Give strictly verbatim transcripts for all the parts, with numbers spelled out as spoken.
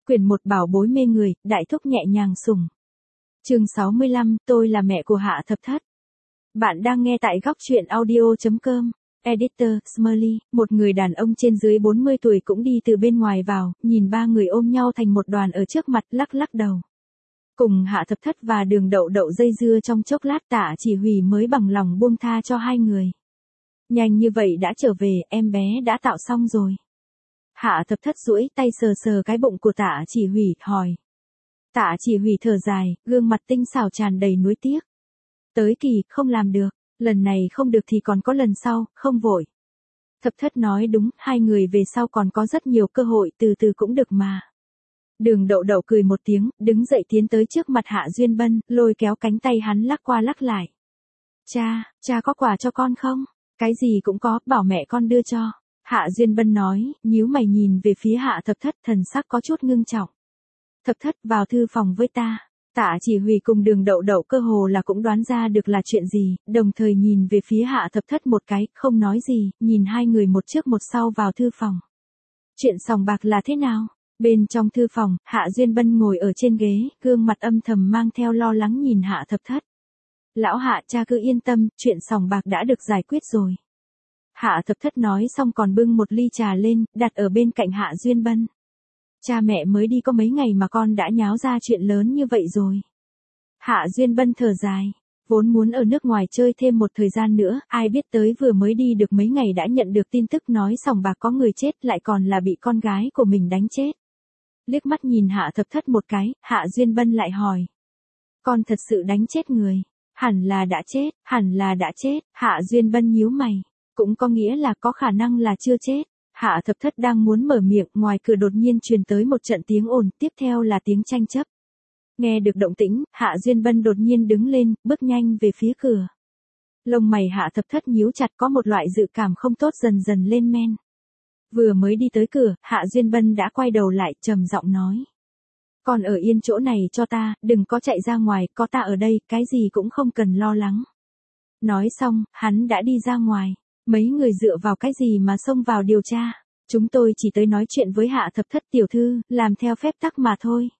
Quyển một bảo bối mê người, đại thúc nhẹ nhàng sủng. Chương sáu mươi lăm, tôi là mẹ của Hạ Thập Thất. Bạn đang nghe tại góc truyện audio chấm com. Editor, Smiley, một người đàn ông trên dưới bốn mươi tuổi cũng đi từ bên ngoài vào, nhìn ba người ôm nhau thành một đoàn ở trước mặt, lắc lắc đầu. Cùng Hạ Thập Thất và Đường Đậu Đậu dây dưa trong chốc lát, Tạ Chỉ Huy mới bằng lòng buông tha cho hai người. Nhanh như vậy đã trở về, em bé đã tạo xong rồi. Hạ Thập Thất duỗi tay sờ sờ cái bụng của Tạ Chỉ Huy, hỏi. Tạ Chỉ Huy thở dài, gương mặt tinh xảo tràn đầy nuối tiếc. Tới kỳ, không làm được, lần này không được thì còn có lần sau, không vội. Thập Thất nói đúng, hai người về sau còn có rất nhiều cơ hội, từ từ cũng được mà. Đường Đậu Đậu cười một tiếng, đứng dậy tiến tới trước mặt Hạ Duyên Bân, lôi kéo cánh tay hắn lắc qua lắc lại. Cha, cha có quà cho con không? Cái gì cũng có, bảo mẹ con đưa cho. Hạ Duyên Bân nói, nhíu mày nhìn về phía Hạ Thập Thất, thần sắc có chút ngưng trọng. Thập Thất, vào thư phòng với ta. Tạ Chỉ Huy cùng Đường Đậu Đậu cơ hồ là cũng đoán ra được là chuyện gì, đồng thời nhìn về phía Hạ Thập Thất một cái, không nói gì, nhìn hai người một trước một sau vào thư phòng. Chuyện sòng bạc là thế nào? Bên trong thư phòng, Hạ Duyên Bân ngồi ở trên ghế, gương mặt âm thầm mang theo lo lắng nhìn Hạ Thập Thất. Lão Hạ, cha cứ yên tâm, chuyện sòng bạc đã được giải quyết rồi. Hạ Thập Thất nói xong còn bưng một ly trà lên, đặt ở bên cạnh Hạ Duyên Bân. Cha mẹ mới đi có mấy ngày mà con đã nháo ra chuyện lớn như vậy rồi. Hạ Duyên Bân thở dài, vốn muốn ở nước ngoài chơi thêm một thời gian nữa, ai biết tới vừa mới đi được mấy ngày đã nhận được tin tức nói sòng bạc có người chết, lại còn là bị con gái của mình đánh chết. Liếc mắt nhìn Hạ Thập Thất một cái, Hạ Duyên Bân lại hỏi. Con thật sự đánh chết người? Hẳn là đã chết, hẳn là đã chết. Hạ Duyên Bân nhíu mày, cũng có nghĩa là có khả năng là chưa chết. Hạ Thập Thất đang muốn mở miệng, ngoài cửa đột nhiên truyền tới một trận tiếng ồn, tiếp theo là tiếng tranh chấp. Nghe được động tĩnh, Hạ Duyên Bân đột nhiên đứng lên, bước nhanh về phía cửa. Lông mày Hạ Thập Thất nhíu chặt, có một loại dự cảm không tốt dần dần lên men. Vừa mới đi tới cửa, Hạ Duyên Bân đã quay đầu lại, trầm giọng nói. Còn ở yên chỗ này cho ta, đừng có chạy ra ngoài, có ta ở đây, cái gì cũng không cần lo lắng. Nói xong, hắn đã đi ra ngoài. Mấy người dựa vào cái gì mà xông vào điều tra? Chúng tôi chỉ tới nói chuyện với Hạ Thập Thất tiểu thư, làm theo phép tắc mà thôi.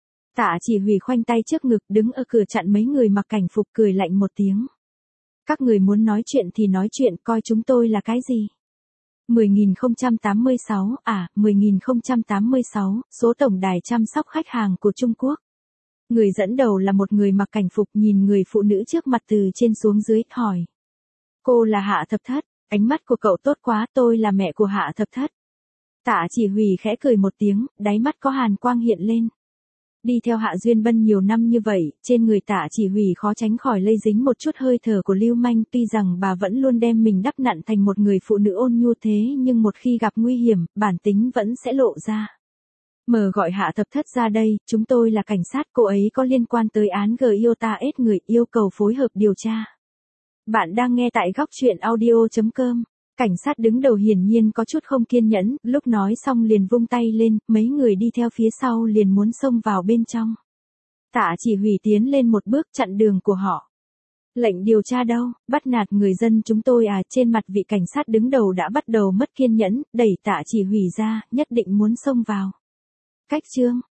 Tạ Chỉ Huy khoanh tay trước ngực, đứng ở cửa chặn mấy người mặc cảnh phục, cười lạnh một tiếng. Các người muốn nói chuyện thì nói chuyện, coi chúng tôi là cái gì? mười nghìn không trăm tám mươi sáu, à, mười nghìn không trăm tám mươi sáu, số tổng đài chăm sóc khách hàng của Trung Quốc. Người dẫn đầu là một người mặc cảnh phục, nhìn người phụ nữ trước mặt từ trên xuống dưới, hỏi. Cô là Hạ Thập Thất, ánh mắt của cậu tốt quá, tôi là mẹ của Hạ Thập Thất. Tạ Chỉ Huy khẽ cười một tiếng, đáy mắt có hàn quang hiện lên. Đi theo Hạ Duyên Bân nhiều năm như vậy, trên người Tạ Chỉ Huy khó tránh khỏi lây dính một chút hơi thở của lưu manh, tuy rằng bà vẫn luôn đem mình đắp nặn thành một người phụ nữ ôn nhu thế, nhưng một khi gặp nguy hiểm, bản tính vẫn sẽ lộ ra. Mờ gọi Hạ Thập Thất ra đây, chúng tôi là cảnh sát, cô ấy có liên quan tới án Giota S người, yêu cầu phối hợp điều tra. Bạn đang nghe tại góc truyện audio chấm com. Cảnh sát đứng đầu hiển nhiên có chút không kiên nhẫn, lúc nói xong liền vung tay lên, mấy người đi theo phía sau liền muốn xông vào bên trong. Tạ Chỉ Huy tiến lên một bước chặn đường của họ. Lệnh điều tra đâu, bắt nạt người dân chúng tôi à? Trên mặt vị cảnh sát đứng đầu đã bắt đầu mất kiên nhẫn, đẩy Tạ Chỉ Huy ra, nhất định muốn xông vào. Cách chương,